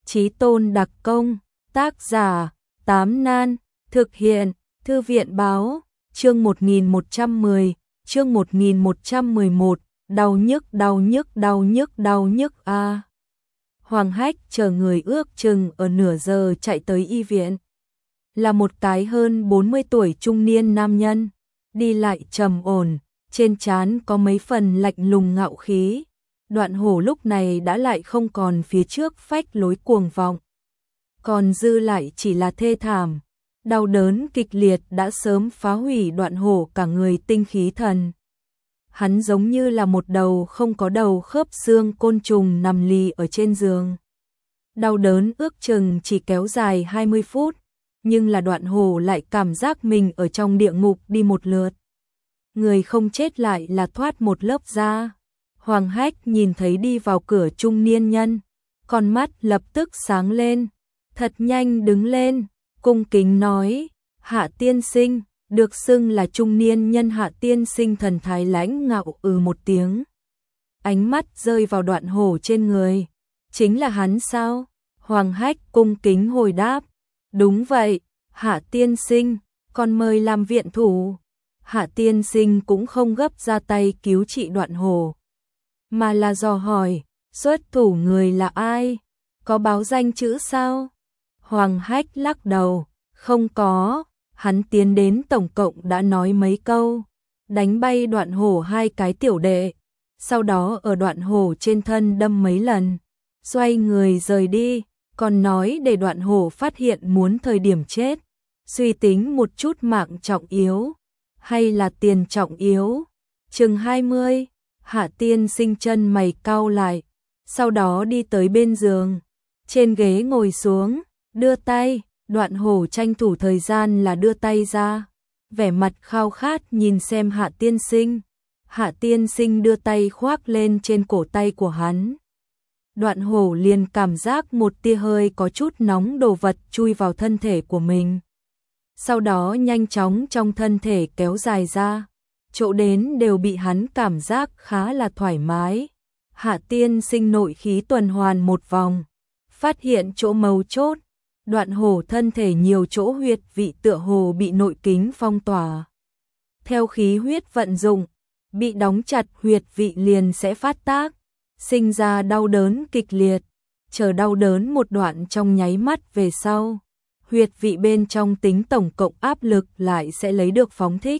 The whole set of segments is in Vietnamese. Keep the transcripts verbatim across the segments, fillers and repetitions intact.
Chí tôn đặc công, tác giả, Tám Nan, thực hiện, Thư viện báo, chương một nghìn một trăm mười, chương một nghìn một trăm mười một, đau nhức đau nhức đau nhức đau nhức a. À. Hoàng Hách chờ người ước chừng ở nửa giờ chạy tới y viện. Là một cái hơn bốn mươi tuổi trung niên nam nhân, đi lại trầm ổn, trên trán có mấy phần lạnh lùng ngạo khí. Đoạn Hổ lúc này đã lại không còn phía trước phách lối cuồng vọng, còn dư lại chỉ là thê thảm, đau đớn kịch liệt đã sớm phá hủy Đoạn Hổ cả người tinh khí thần. Hắn giống như là một đầu không có đầu khớp xương côn trùng nằm lì ở trên giường. Đau đớn ước chừng chỉ kéo dài hai mươi phút, nhưng là Đoạn Hổ lại cảm giác mình ở trong địa ngục đi một lượt. Người không chết lại là thoát một lớp da. Hoàng Hách nhìn thấy đi vào cửa trung niên nhân, con mắt lập tức sáng lên, thật nhanh đứng lên, cung kính nói, Hạ tiên sinh, được xưng là trung niên nhân Hạ tiên sinh thần thái lãnh ngạo ừ một tiếng. Ánh mắt rơi vào Đoạn Hổ trên người, chính là hắn sao? Hoàng Hách cung kính hồi đáp, đúng vậy, Hạ tiên sinh, còn mời làm viện thủ. Hạ tiên sinh cũng không gấp ra tay cứu trị Đoạn Hổ, mà là dò hỏi, xuất thủ người là ai? Có báo danh chữ sao? Hoàng Hách lắc đầu, không có, hắn tiến đến tổng cộng đã nói mấy câu, đánh bay Đoạn Hổ hai cái tiểu đệ, sau đó ở Đoạn Hổ trên thân đâm mấy lần, xoay người rời đi, còn nói để Đoạn Hổ phát hiện muốn thời điểm chết, suy tính một chút mạng trọng yếu, hay là tiền trọng yếu, chừng hai mươi. Hạ tiên sinh chân mày cau lại, sau đó đi tới bên giường, trên ghế ngồi xuống, đưa tay, Đoạn Hổ tranh thủ thời gian là đưa tay ra, vẻ mặt khao khát nhìn xem Hạ tiên sinh. Hạ tiên sinh đưa tay khoác lên trên cổ tay của hắn. Đoạn Hổ liền cảm giác một tia hơi có chút nóng đồ vật chui vào thân thể của mình. Sau đó nhanh chóng trong thân thể kéo dài ra. Chỗ đến đều bị hắn cảm giác khá là thoải mái. Hạ tiên sinh nội khí tuần hoàn một vòng, phát hiện chỗ mấu chốt, Đoạn Hổ thân thể nhiều chỗ huyệt vị tựa hồ bị nội kính phong tỏa. Theo khí huyết vận dụng, bị đóng chặt huyệt vị liền sẽ phát tác, sinh ra đau đớn kịch liệt, chờ đau đớn một đoạn trong nháy mắt về sau, huyệt vị bên trong tính tổng cộng áp lực lại sẽ lấy được phóng thích,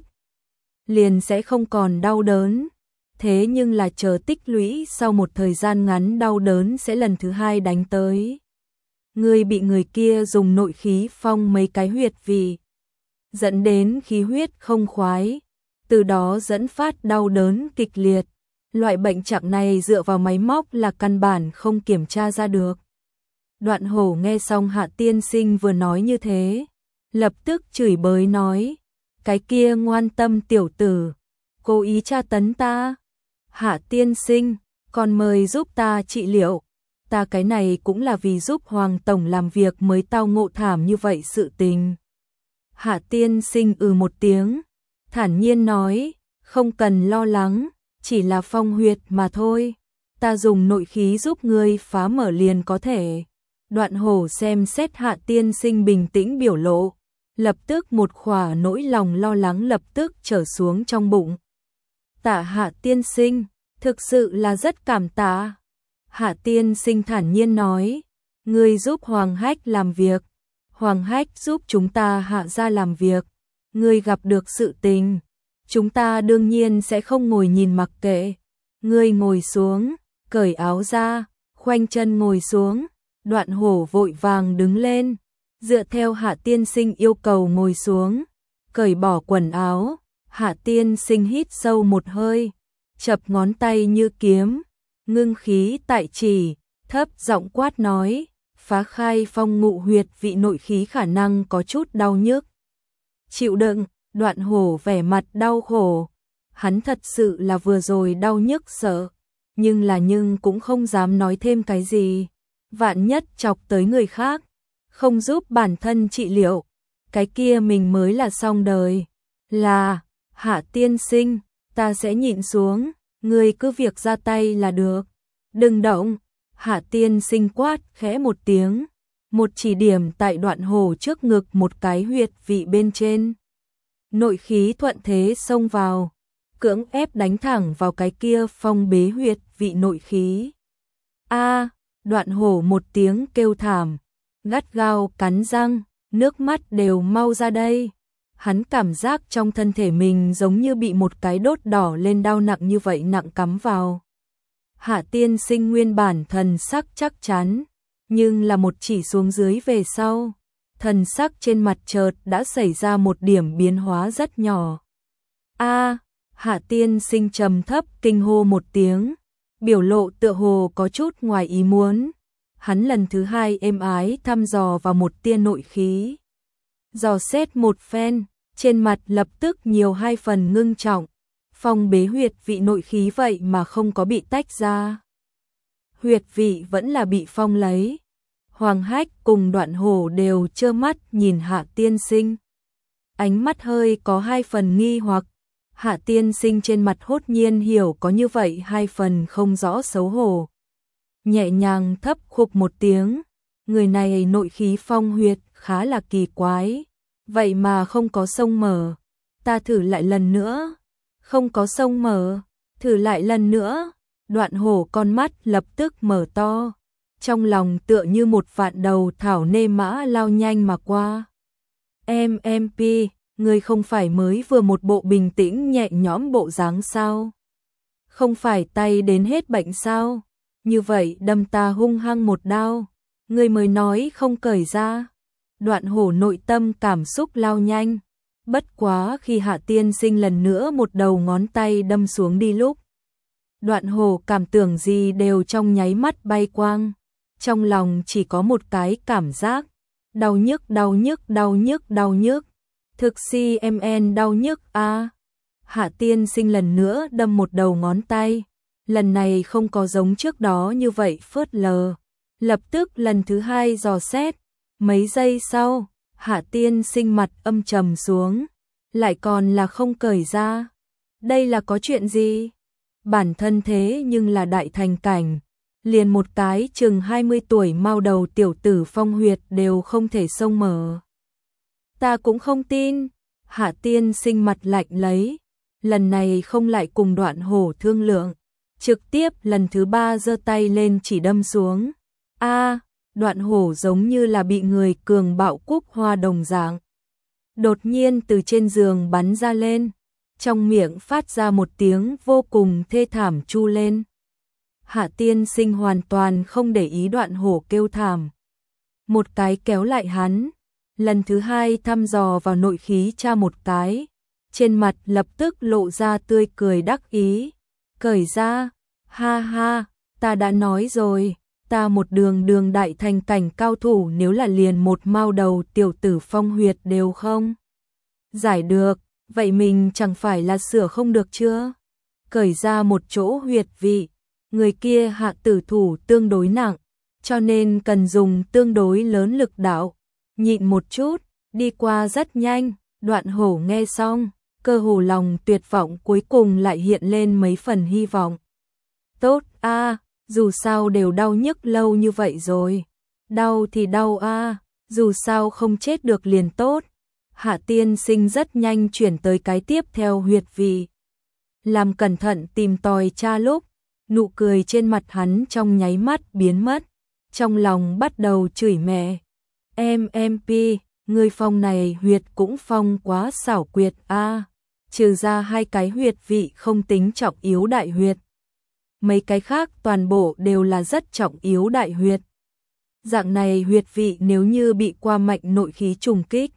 liền sẽ không còn đau đớn. Thế nhưng là chờ tích lũy sau một thời gian ngắn đau đớn sẽ lần thứ hai đánh tới. Người bị người kia dùng nội khí phong mấy cái huyệt vị, dẫn đến khí huyết không khoái, từ đó dẫn phát đau đớn kịch liệt. Loại bệnh trạng này dựa vào máy móc là căn bản không kiểm tra ra được. Đoạn Hổ nghe xong Hạ tiên sinh vừa nói như thế, lập tức chửi bới nói, cái kia ngoan tâm tiểu tử, cố ý tra tấn ta. Hạ tiên sinh, còn mời giúp ta trị liệu, ta cái này cũng là vì giúp Hoàng tổng làm việc mới tao ngộ thảm như vậy sự tình. Hạ tiên sinh ừ một tiếng, thản nhiên nói, không cần lo lắng, chỉ là phong huyệt mà thôi, ta dùng nội khí giúp ngươi phá mở liền có thể. Đoạn Hổ xem xét Hạ tiên sinh bình tĩnh biểu lộ, lập tức một khỏa nỗi lòng lo lắng lập tức trở xuống trong bụng. Tạ Hạ tiên sinh, thực sự là rất cảm tạ. Hạ tiên sinh thản nhiên nói, ngươi giúp Hoàng Hách làm việc, Hoàng Hách giúp chúng ta Hạ gia làm việc, ngươi gặp được sự tình, chúng ta đương nhiên sẽ không ngồi nhìn mặc kệ. Ngươi ngồi xuống, cởi áo ra, khoanh chân ngồi xuống. Đoạn Hổ vội vàng đứng lên, dựa theo Hạ tiên sinh yêu cầu ngồi xuống, cởi bỏ quần áo. Hạ tiên sinh hít sâu một hơi, chập ngón tay như kiếm, ngưng khí tại chỉ, thấp giọng quát nói, phá khai phong ngụ huyệt vị nội khí khả năng có chút đau nhức. Chịu đựng. Đoạn Hổ vẻ mặt đau khổ, hắn thật sự là vừa rồi đau nhức sợ, nhưng là nhưng cũng không dám nói thêm cái gì, vạn nhất chọc tới người khác, không giúp bản thân trị liệu, cái kia mình mới là xong đời. Là, Hạ tiên sinh, ta sẽ nhịn xuống, ngươi cứ việc ra tay là được, đừng động. Hạ tiên sinh quát khẽ một tiếng, một chỉ điểm tại đoạn hổ trước ngực một cái huyệt vị bên trên. Nội khí thuận thế xông vào, cưỡng ép đánh thẳng vào cái kia phong bế huyệt vị nội khí. A, đoạn hổ một tiếng kêu thảm, gắt gao cắn răng, nước mắt đều mau ra đây. Hắn cảm giác trong thân thể mình giống như bị một cái đốt đỏ lên đau nặng như vậy nặng cắm vào. Hạ tiên sinh nguyên bản thần sắc chắc chắn, nhưng là một chỉ xuống dưới về sau, thần sắc trên mặt chợt đã xảy ra một điểm biến hóa rất nhỏ. A, Hạ tiên sinh trầm thấp kinh hô một tiếng, biểu lộ tựa hồ có chút ngoài ý muốn. Hắn lần thứ hai êm ái thăm dò vào một tia nội khí. Dò xét một phen, trên mặt lập tức nhiều hai phần ngưng trọng. Phong bế huyệt vị nội khí vậy mà không có bị tách ra. Huyệt vị vẫn là bị phong lấy. Hoàng Hách cùng Đoạn Hổ đều trơ mắt nhìn Hạ tiên sinh. Ánh mắt hơi có hai phần nghi hoặc. Hạ tiên sinh trên mặt hốt nhiên hiểu có như vậy hai phần không rõ xấu hổ. Nhẹ nhàng thấp khục một tiếng. Người này nội khí phong huyệt khá là kỳ quái. Vậy mà không có sông mở. Ta thử lại lần nữa. Không có sông mở. Thử lại lần nữa. Đoạn Hổ con mắt lập tức mở to. Trong lòng tựa như một vạn đầu thảo nê mã lao nhanh mà qua. Em em pi, người không phải mới vừa một bộ bình tĩnh nhẹ nhõm bộ dáng sao? Không phải tay đến hết bệnh sao? Như vậy đâm ta hung hăng một đao. Người mới nói không cởi ra. Đoạn Hổ nội tâm cảm xúc lao nhanh. Bất quá khi Hạ tiên sinh lần nữa một đầu ngón tay đâm xuống đi lúc. Đoạn Hổ cảm tưởng gì đều trong nháy mắt bay quang. Trong lòng chỉ có một cái cảm giác. Đau nhức, đau nhức, đau nhức, đau nhức. Thực si em en đau nhức a. À. Hạ tiên sinh lần nữa đâm một đầu ngón tay. Lần này không có giống trước đó như vậy phớt lờ. Lập tức lần thứ hai dò xét. Mấy giây sau, Hạ tiên sinh mặt âm trầm xuống. Lại còn là không cởi ra. Đây là có chuyện gì? Bản thân thế nhưng là đại thành cảnh. Liền một cái chừng hai mươi tuổi mau đầu tiểu tử phong huyệt đều không thể xông mở. Ta cũng không tin. Hạ tiên sinh mặt lạnh lấy. Lần này không lại cùng Đoạn Hổ thương lượng. Trực tiếp lần thứ ba giơ tay lên chỉ đâm xuống. A, Đoạn Hổ giống như là bị người cường bạo cúc hoa đồng dạng. Đột nhiên từ trên giường bắn ra lên. Trong miệng phát ra một tiếng vô cùng thê thảm chu lên. Hạ tiên sinh hoàn toàn không để ý Đoạn Hổ kêu thảm. Một cái kéo lại hắn. Lần thứ hai thăm dò vào nội khí tra một cái. Trên mặt lập tức lộ ra tươi cười đắc ý. Cởi ra. Ha ha, ta đã nói rồi. Ta một đường đường đại thành cảnh cao thủ nếu là liền một mao đầu tiểu tử phong huyệt đều không giải được. Vậy mình chẳng phải là sửa không được chưa? Cởi ra một chỗ huyệt vị. Người kia hạ tử thủ tương đối nặng, cho nên cần dùng tương đối lớn lực đạo. Nhịn một chút, đi qua rất nhanh. Đoạn Hổ nghe xong, cơ hồ lòng tuyệt vọng cuối cùng lại hiện lên mấy phần hy vọng. Tốt a, à, dù sao đều đau nhức lâu như vậy rồi. Đau thì đau a, à, dù sao không chết được liền tốt. Hạ tiên sinh rất nhanh chuyển tới cái tiếp theo huyệt vị. Làm cẩn thận tìm tòi tra lúc, nụ cười trên mặt hắn trong nháy mắt biến mất. Trong lòng bắt đầu chửi mẹ. Em em pi, người phong này huyệt cũng phong quá xảo quyệt a. À. Trừ ra hai cái huyệt vị không tính trọng yếu đại huyệt. Mấy cái khác toàn bộ đều là rất trọng yếu đại huyệt. Dạng này huyệt vị nếu như bị qua mạnh nội khí trùng kích,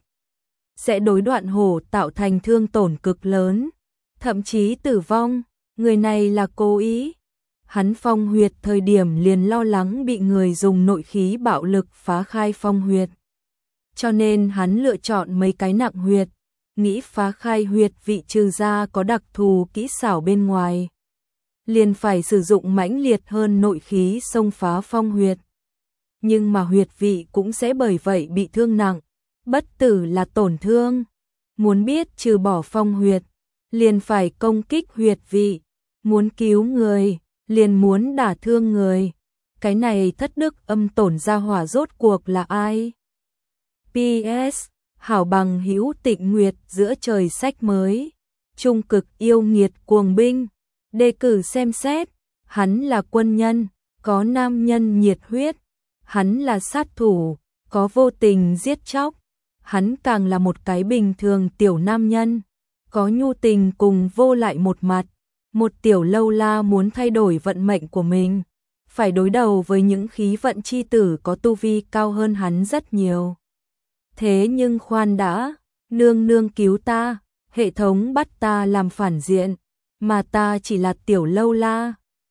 sẽ đối Đoạn Hổ tạo thành thương tổn cực lớn, thậm chí tử vong. Người này là cố ý. Hắn phong huyệt thời điểm liền lo lắng bị người dùng nội khí bạo lực phá khai phong huyệt. Cho nên hắn lựa chọn mấy cái nặng huyệt, nghĩ phá khai huyệt vị trừ ra có đặc thù kỹ xảo bên ngoài. Liền phải sử dụng mãnh liệt hơn nội khí xông phá phong huyệt. Nhưng mà huyệt vị cũng sẽ bởi vậy bị thương nặng. Bất tử là tổn thương. Muốn biết trừ bỏ phong huyệt, liền phải công kích huyệt vị. Muốn cứu người, liền muốn đả thương người. cái này thất đức âm tổn gia hỏa rốt cuộc là ai? pê ét Hảo bằng hữu Tịnh Nguyệt giữa trời sách mới. Trung cực yêu nghiệt cuồng binh. Đề cử xem xét. Hắn là quân nhân, có nam nhân nhiệt huyết. Hắn là sát thủ, có vô tình giết chóc. Hắn càng là một cái bình thường tiểu nam nhân, có nhu tình cùng vô lại một mặt. Một tiểu lâu la muốn thay đổi vận mệnh của mình, phải đối đầu với những khí vận chi tử có tu vi cao hơn hắn rất nhiều. Thế nhưng khoan đã, nương nương cứu ta, hệ thống bắt ta làm phản diện, mà ta chỉ là tiểu lâu la,